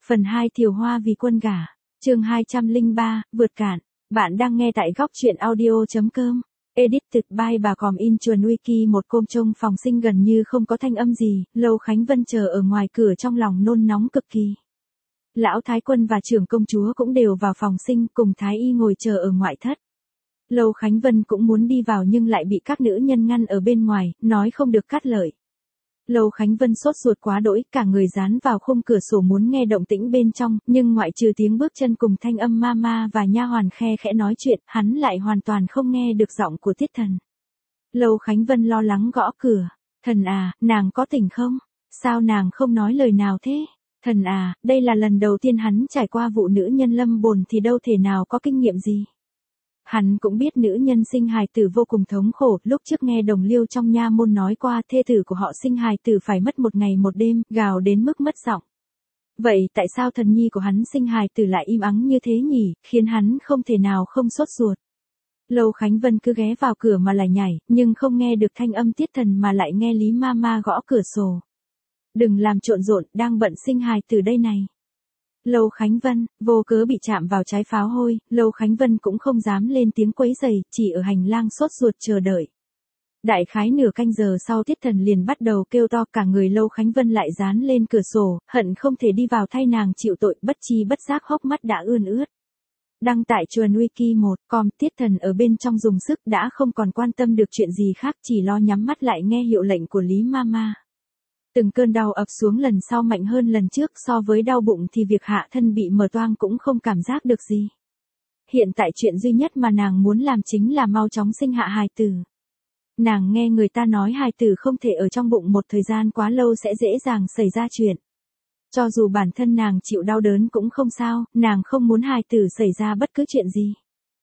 Phần 2 Thiều Hoa vì quân gả. Chương 203, vượt cạn. Bạn đang nghe tại góc truyện audio.com. Edited by bà Còm in chuồn wiki. Một hôm trong phòng sinh gần như không có thanh âm gì, Lâu Khánh Vân chờ ở ngoài cửa trong lòng nôn nóng cực kỳ. Lão Thái Quân và trưởng công chúa cũng đều vào phòng sinh, cùng Thái Y ngồi chờ ở ngoại thất. Lâu Khánh Vân cũng muốn đi vào nhưng lại bị các nữ nhân ngăn ở bên ngoài, nói không được cắt lời. Lâu Khánh Vân sốt ruột quá đỗi, cả người dán vào khung cửa sổ muốn nghe động tĩnh bên trong, nhưng ngoại trừ tiếng bước chân cùng thanh âm mama và nha hoàn khe khẽ nói chuyện, hắn lại hoàn toàn không nghe được giọng của Tiết Thần. Lâu Khánh Vân lo lắng gõ cửa. Thần à, nàng có tỉnh không? Sao nàng không nói lời nào thế? Thần à, đây là lần đầu tiên hắn trải qua vụ nữ nhân lâm bồn thì đâu thể nào có kinh nghiệm gì. Hắn cũng biết nữ nhân sinh hài tử vô cùng thống khổ, lúc trước nghe đồng liêu trong nha môn nói qua thê tử của họ sinh hài tử phải mất một ngày một đêm, gào đến mức mất giọng. Vậy tại sao thần nhi của hắn sinh hài tử lại im ắng như thế nhỉ, khiến hắn không thể nào không sốt ruột. Lâu Khánh Vân cứ ghé vào cửa mà lại nhảy, nhưng không nghe được thanh âm Tiết Thần mà lại nghe Lý Mama gõ cửa sổ. Đừng làm trộn rộn, đang bận sinh hài tử đây này. Lâu Khánh Vân, vô cớ bị chạm vào trái pháo hôi, Lâu Khánh Vân cũng không dám lên tiếng quấy rầy, chỉ ở hành lang sốt ruột chờ đợi. Đại khái nửa canh giờ sau Tiết Thần liền bắt đầu kêu to, cả người Lâu Khánh Vân lại dán lên cửa sổ, hận không thể đi vào thay nàng chịu tội, bất chi bất giác hốc mắt đã ươn ướt. Đăng tại chuồn wiki 1.com. Tiết Thần ở bên trong dùng sức đã không còn quan tâm được chuyện gì khác, chỉ lo nhắm mắt lại nghe hiệu lệnh của Lý Mama. Từng cơn đau ập xuống lần sau mạnh hơn lần trước, so với đau bụng thì việc hạ thân bị mở toang cũng không cảm giác được gì. Hiện tại chuyện duy nhất mà nàng muốn làm chính là mau chóng sinh hạ hài tử. Nàng nghe người ta nói hài tử không thể ở trong bụng một thời gian quá lâu sẽ dễ dàng xảy ra chuyện. Cho dù bản thân nàng chịu đau đớn cũng không sao, nàng không muốn hài tử xảy ra bất cứ chuyện gì.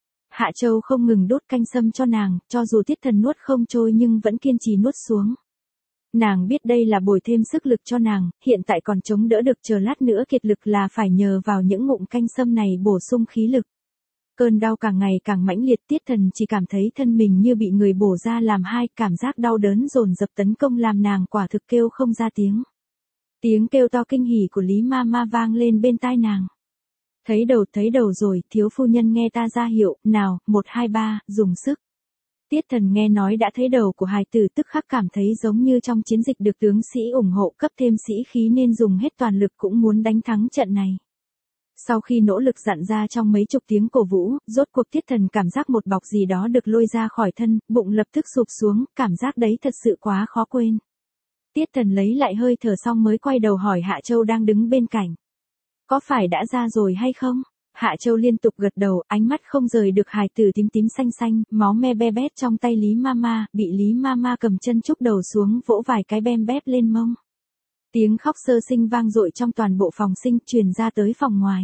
Hạ Châu không ngừng đốt canh sâm cho nàng, cho dù Tiết Thần nuốt không trôi nhưng vẫn kiên trì nuốt xuống. Nàng biết đây là bồi thêm sức lực cho nàng, hiện tại còn chống đỡ được, chờ lát nữa kiệt lực là phải nhờ vào những ngụm canh sâm này bổ sung khí lực. Cơn đau càng ngày càng mãnh liệt, Tiết Thần chỉ cảm thấy thân mình như bị người bổ ra làm hai, cảm giác đau đớn dồn dập tấn công làm nàng quả thực kêu không ra tiếng. Tiếng kêu to kinh hỉ của Lý Mama vang lên bên tai nàng. Thấy đầu rồi, thiếu phu nhân nghe ta ra hiệu, nào, 1 2 3, dùng sức. Tiết Thần nghe nói đã thấy đầu của hài tử tức khắc cảm thấy giống như trong chiến dịch được tướng sĩ ủng hộ cấp thêm sĩ khí nên dùng hết toàn lực cũng muốn đánh thắng trận này. Sau khi nỗ lực dặn ra trong mấy chục tiếng cổ vũ, rốt cuộc Tiết Thần cảm giác một bọc gì đó được lôi ra khỏi thân, bụng lập tức sụp xuống, cảm giác đấy thật sự quá khó quên. Tiết Thần lấy lại hơi thở xong mới quay đầu hỏi Hạ Châu đang đứng bên cạnh. Có phải đã ra rồi hay không? Hạ Châu liên tục gật đầu, ánh mắt không rời được hài tử tím tím xanh xanh, máu me be bét trong tay Lý Mama, bị Lý Mama cầm chân chúc đầu xuống vỗ vài cái bem bép lên mông. Tiếng khóc sơ sinh vang dội trong toàn bộ phòng sinh, truyền ra tới phòng ngoài.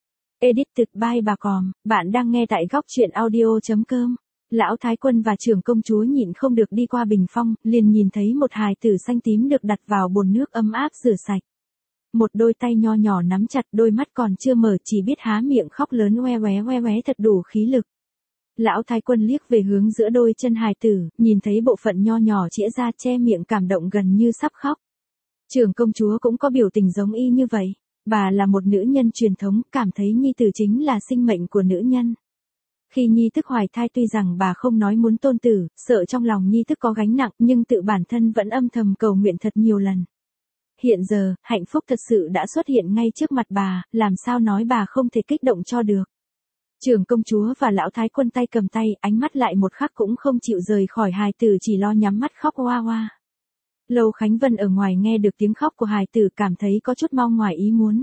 Edited by bà Còm, bạn đang nghe tại góc truyện audio.com. Lão Thái Quân và trưởng công chúa nhịn không được đi qua bình phong, liền nhìn thấy một hài tử xanh tím được đặt vào bồn nước ấm áp rửa sạch. Một đôi tay nho nhỏ nắm chặt, đôi mắt còn chưa mở chỉ biết há miệng khóc lớn oe oé thật đủ khí lực. Lão Thái Quân liếc về hướng giữa đôi chân hài tử, nhìn thấy bộ phận nho nhỏ chĩa ra che miệng cảm động gần như sắp khóc. Trưởng công chúa cũng có biểu tình giống y như vậy. Bà là một nữ nhân truyền thống, cảm thấy nhi tử chính là sinh mệnh của nữ nhân. Khi nhi thức hoài thai tuy rằng bà không nói muốn tôn tử, sợ trong lòng nhi thức có gánh nặng nhưng tự bản thân vẫn âm thầm cầu nguyện thật nhiều lần. Hiện giờ, hạnh phúc thật sự đã xuất hiện ngay trước mặt bà, làm sao nói bà không thể kích động cho được. Trưởng công chúa và Lão Thái Quân tay cầm tay, ánh mắt lại một khắc cũng không chịu rời khỏi hài tử, chỉ lo nhắm mắt khóc oa oa. Lâu Khánh Vân ở ngoài nghe được tiếng khóc của hài tử cảm thấy có chút mau ngoài ý muốn.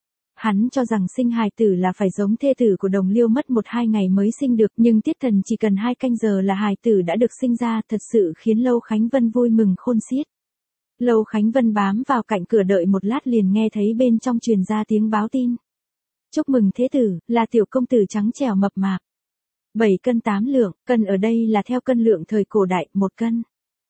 Hắn cho rằng sinh hài tử là phải giống thê tử của đồng liêu mất 1-2 ngày mới sinh được, nhưng Tiết Thần chỉ cần 2 canh giờ là hài tử đã được sinh ra, thật sự khiến Lâu Khánh Vân vui mừng khôn xiết. Lâu Khánh Vân bám vào cạnh cửa đợi một lát liền nghe thấy bên trong truyền ra tiếng báo tin. Chúc mừng thế tử, là tiểu công tử trắng trẻo mập mạp. 7 cân 8 lượng, cân ở đây là theo cân lượng thời cổ đại, 1 cân.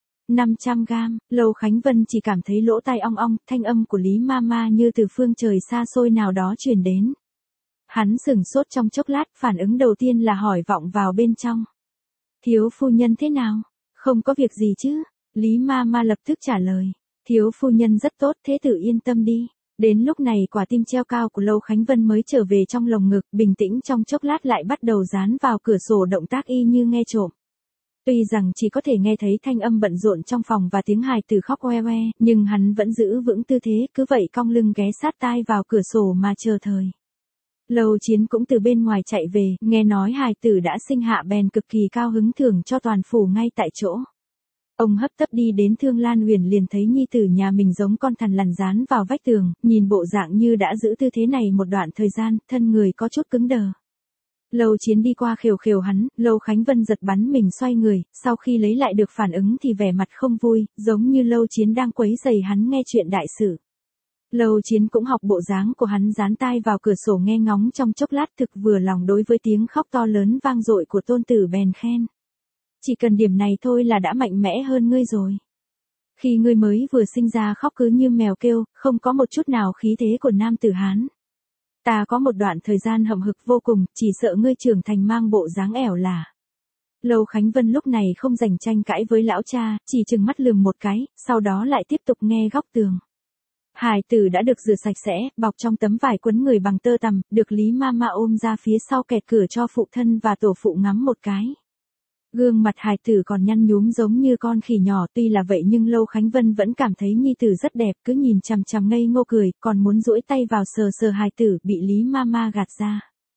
500 gram, Lâu Khánh Vân chỉ cảm thấy lỗ tai ong ong, thanh âm của Lý Mama như từ phương trời xa xôi nào đó truyền đến. Hắn sửng sốt trong chốc lát, phản ứng đầu tiên là hỏi vọng vào bên trong. Thiếu phu nhân thế nào? Không có việc gì chứ? Lý Mama lập tức trả lời. Thiếu phu nhân rất tốt, thế tử yên tâm đi. Đến lúc này quả tim treo cao của Lâu Khánh Vân mới trở về trong lồng ngực, bình tĩnh trong chốc lát lại bắt đầu dán vào cửa sổ, động tác y như nghe trộm. Tuy rằng chỉ có thể nghe thấy thanh âm bận rộn trong phòng và tiếng hài tử khóc oe oe, nhưng hắn vẫn giữ vững tư thế, cứ vậy cong lưng ghé sát tai vào cửa sổ mà chờ thời. Lâu Chiến cũng từ bên ngoài chạy về, nghe nói hài tử đã sinh hạ bèn cực kỳ cao hứng thưởng cho toàn phủ ngay tại chỗ. Ông hấp tấp đi đến Thương Lan Huyền liền thấy nhi tử nhà mình giống con thằn lằn dán vào vách tường, nhìn bộ dạng như đã giữ tư thế này một đoạn thời gian, thân người có chút cứng đờ. Lâu Chiến đi qua khều khều hắn, Lâu Khánh Vân giật bắn mình xoay người, sau khi lấy lại được phản ứng thì vẻ mặt không vui, giống như Lâu Chiến đang quấy rầy hắn nghe chuyện đại sự. Lâu Chiến cũng học bộ dáng của hắn, dán tai vào cửa sổ nghe ngóng trong chốc lát, thực vừa lòng đối với tiếng khóc to lớn vang dội của tôn tử bèn khen. Chỉ cần điểm này thôi là đã mạnh mẽ hơn ngươi rồi. Khi ngươi mới vừa sinh ra khóc cứ như mèo kêu, không có một chút nào khí thế của nam tử Hán. Ta có một đoạn thời gian hậm hực vô cùng, chỉ sợ ngươi trưởng thành mang bộ dáng ẻo lả. Lâu Khánh Vân lúc này không rảnh tranh cãi với lão cha, chỉ trừng mắt lườm một cái, sau đó lại tiếp tục nghe góc tường. Hài tử đã được rửa sạch sẽ, bọc trong tấm vải quấn người bằng tơ tằm, được Lý Mama ôm ra phía sau kẹt cửa cho phụ thân và tổ phụ ngắm một cái. Gương mặt hài tử còn nhăn nhúm giống như con khỉ nhỏ, tuy là vậy nhưng Lâu Khánh Vân vẫn cảm thấy nhi tử rất đẹp, cứ nhìn chằm chằm ngây ngô cười, còn muốn duỗi tay vào sờ sờ hài tử, bị Lý Mama gạt ra.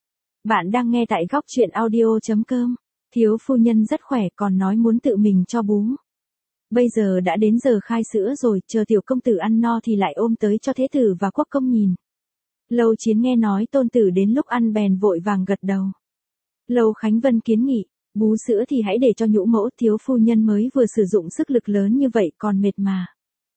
Bạn đang nghe tại góc truyện audio.com. Thiếu phu nhân rất khỏe, còn nói muốn tự mình cho bú. Bây giờ đã đến giờ khai sữa rồi, chờ tiểu công tử ăn no thì lại ôm tới cho thế tử và quốc công nhìn. Lâu Chiến nghe nói tôn tử đến lúc ăn bèn vội vàng gật đầu. Lâu Khánh Vân kiến nghị, bú sữa thì hãy để cho nhũ mẫu, thiếu phu nhân mới vừa sử dụng sức lực lớn như vậy còn mệt mà.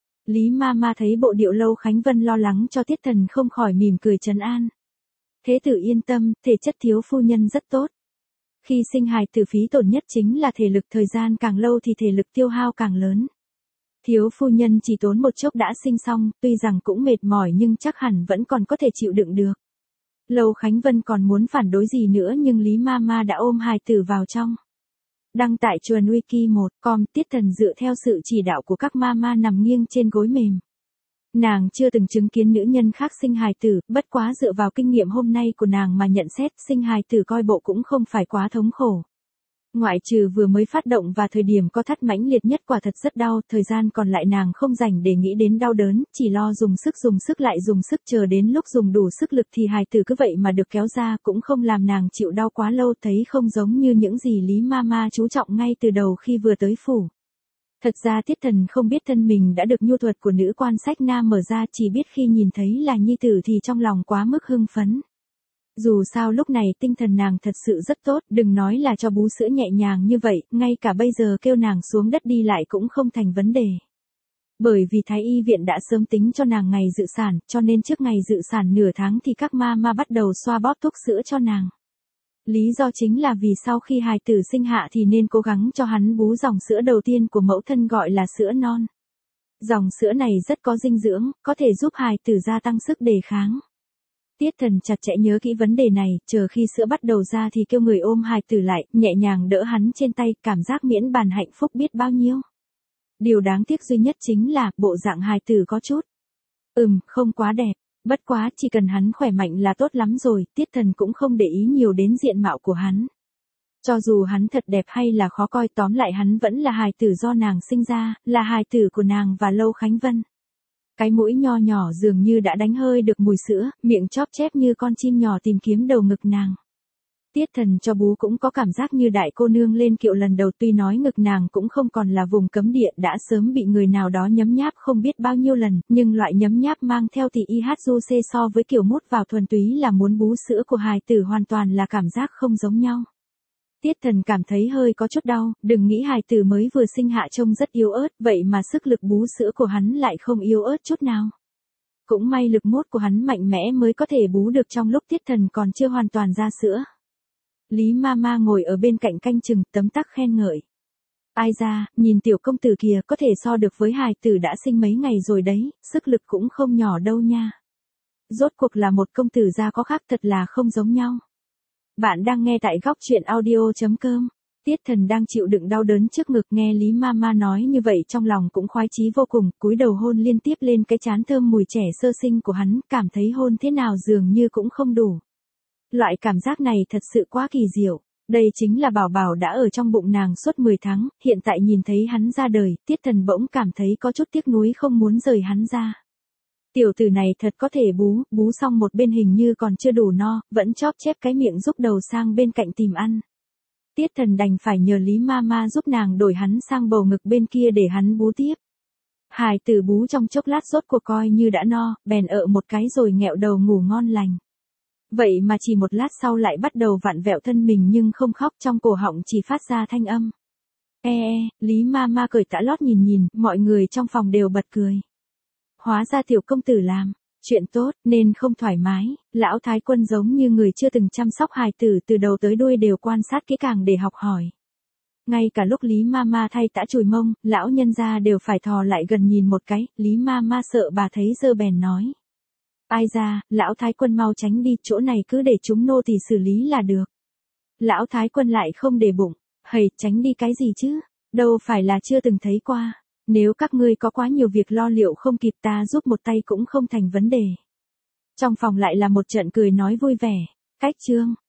Lý Mama thấy bộ điệu Lâu Khánh Vân lo lắng cho Tiết Thần không khỏi mỉm cười trấn an. Thế tử yên tâm, thể chất thiếu phu nhân rất tốt. Khi sinh hài tử phí tổn nhất chính là thể lực, thời gian càng lâu thì thể lực tiêu hao càng lớn. Thiếu phu nhân chỉ tốn một chốc đã sinh xong, tuy rằng cũng mệt mỏi nhưng chắc hẳn vẫn còn có thể chịu đựng được. Lâu Khánh Vân còn muốn phản đối gì nữa nhưng Lý Mama đã ôm hài tử vào trong. Đăng tại Chuồn Wiki 1.com, Tiết Thần dựa theo sự chỉ đạo của các mama nằm nghiêng trên gối mềm. Nàng chưa từng chứng kiến nữ nhân khác sinh hài tử, bất quá dựa vào kinh nghiệm hôm nay của nàng mà nhận xét, sinh hài tử coi bộ cũng không phải quá thống khổ. Ngoại trừ vừa mới phát động và thời điểm co thắt mãnh liệt nhất quả thật rất đau, thời gian còn lại nàng không rảnh để nghĩ đến đau đớn, chỉ lo dùng sức lại dùng sức, chờ đến lúc dùng đủ sức lực thì hài tử cứ vậy mà được kéo ra, cũng không làm nàng chịu đau quá lâu, thấy không giống như những gì Lý Mama chú trọng ngay từ đầu khi vừa tới phủ. Thật ra Tiết Thần không biết thân mình đã được nhu thuật của nữ quan sách nam mở ra, chỉ biết khi nhìn thấy là nhi tử thì trong lòng quá mức hưng phấn. Dù sao lúc này tinh thần nàng thật sự rất tốt, đừng nói là cho bú sữa nhẹ nhàng như vậy, ngay cả bây giờ kêu nàng xuống đất đi lại cũng không thành vấn đề. Bởi vì Thái y viện đã sớm tính cho nàng ngày dự sản, cho nên trước ngày dự sản nửa tháng thì các mama bắt đầu xoa bóp thuốc sữa cho nàng. Lý do chính là vì sau khi hài tử sinh hạ thì nên cố gắng cho hắn bú dòng sữa đầu tiên của mẫu thân gọi là sữa non. Dòng sữa này rất có dinh dưỡng, có thể giúp hài tử gia tăng sức đề kháng. Tiết Thần chặt chẽ nhớ kỹ vấn đề này, chờ khi sữa bắt đầu ra thì kêu người ôm hài tử lại, nhẹ nhàng đỡ hắn trên tay, cảm giác miễn bàn hạnh phúc biết bao nhiêu. Điều đáng tiếc duy nhất chính là, bộ dạng hài tử có chút. Không quá đẹp, bất quá chỉ cần hắn khỏe mạnh là tốt lắm rồi, Tiết Thần cũng không để ý nhiều đến diện mạo của hắn. Cho dù hắn thật đẹp hay là khó coi, tóm lại hắn vẫn là hài tử do nàng sinh ra, là hài tử của nàng và Lâu Khánh Vân. Cái mũi nho nhỏ dường như đã đánh hơi được mùi sữa, miệng chóp chép như con chim nhỏ tìm kiếm đầu ngực nàng. Tiết Thần cho bú cũng có cảm giác như đại cô nương lên kiệu lần đầu, tuy nói ngực nàng cũng không còn là vùng cấm địa, đã sớm bị người nào đó nhấm nháp không biết bao nhiêu lần, nhưng loại nhấm nháp mang theo thì IHUC so với kiểu mút vào thuần túy là muốn bú sữa của hài tử hoàn toàn là cảm giác không giống nhau. Tiết Thần cảm thấy hơi có chút đau, đừng nghĩ hài tử mới vừa sinh hạ trông rất yếu ớt, vậy mà sức lực bú sữa của hắn lại không yếu ớt chút nào. Cũng may lực mút của hắn mạnh mẽ mới có thể bú được trong lúc Tiết Thần còn chưa hoàn toàn ra sữa. Lý Mama ngồi ở bên cạnh canh chừng, tấm tắc khen ngợi. Ai ra, nhìn tiểu công tử kìa, có thể so được với hài tử đã sinh mấy ngày rồi đấy, sức lực cũng không nhỏ đâu nha. Rốt cuộc là một công tử gia có khác, thật là không giống nhau. Bạn đang nghe tại góc truyện audio.com. Tiết Thần đang chịu đựng đau đớn trước ngực, nghe Lý Mama nói như vậy trong lòng cũng khoái chí vô cùng, cúi đầu hôn liên tiếp lên cái trán thơm mùi trẻ sơ sinh của hắn, cảm thấy hôn thế nào dường như cũng không đủ. Loại cảm giác này thật sự quá kỳ diệu. Đây chính là Bảo Bảo đã ở trong bụng nàng suốt 10 tháng, hiện tại nhìn thấy hắn ra đời, Tiết Thần bỗng cảm thấy có chút tiếc nuối không muốn rời hắn ra. Tiểu tử này thật có thể bú xong một bên hình như còn chưa đủ no, vẫn chóp chép cái miệng rúc đầu sang bên cạnh tìm ăn. Tiết Thần đành phải nhờ Lý Mama giúp nàng đổi hắn sang bầu ngực bên kia để hắn bú tiếp. Hài tử bú trong chốc lát rốt cuộc coi như đã no, bèn một cái rồi nghẹo đầu ngủ ngon lành. Vậy mà chỉ một lát sau lại bắt đầu vặn vẹo thân mình nhưng không khóc, trong cổ họng chỉ phát ra thanh âm. Lý Mama cởi tã lót nhìn, mọi người trong phòng đều bật cười. Hóa ra tiểu công tử làm chuyện tốt nên không thoải mái, lão thái quân giống như người chưa từng chăm sóc hài tử từ đầu tới đuôi đều quan sát kỹ càng để học hỏi. Ngay cả lúc Lý Mama thay tã chùi mông, lão nhân gia đều phải thò lại gần nhìn một cái, Lý Mama sợ bà thấy dơ bèn nói. Ai ra, lão thái quân mau tránh đi, chỗ này cứ để chúng nô tỳ xử lý là được. Lão thái quân lại không để bụng, hầy, tránh đi cái gì chứ, đâu phải là chưa từng thấy qua. Nếu các ngươi có quá nhiều việc lo liệu không kịp ta giúp một tay cũng không thành vấn đề. Trong phòng lại là một trận cười nói vui vẻ. Cách chương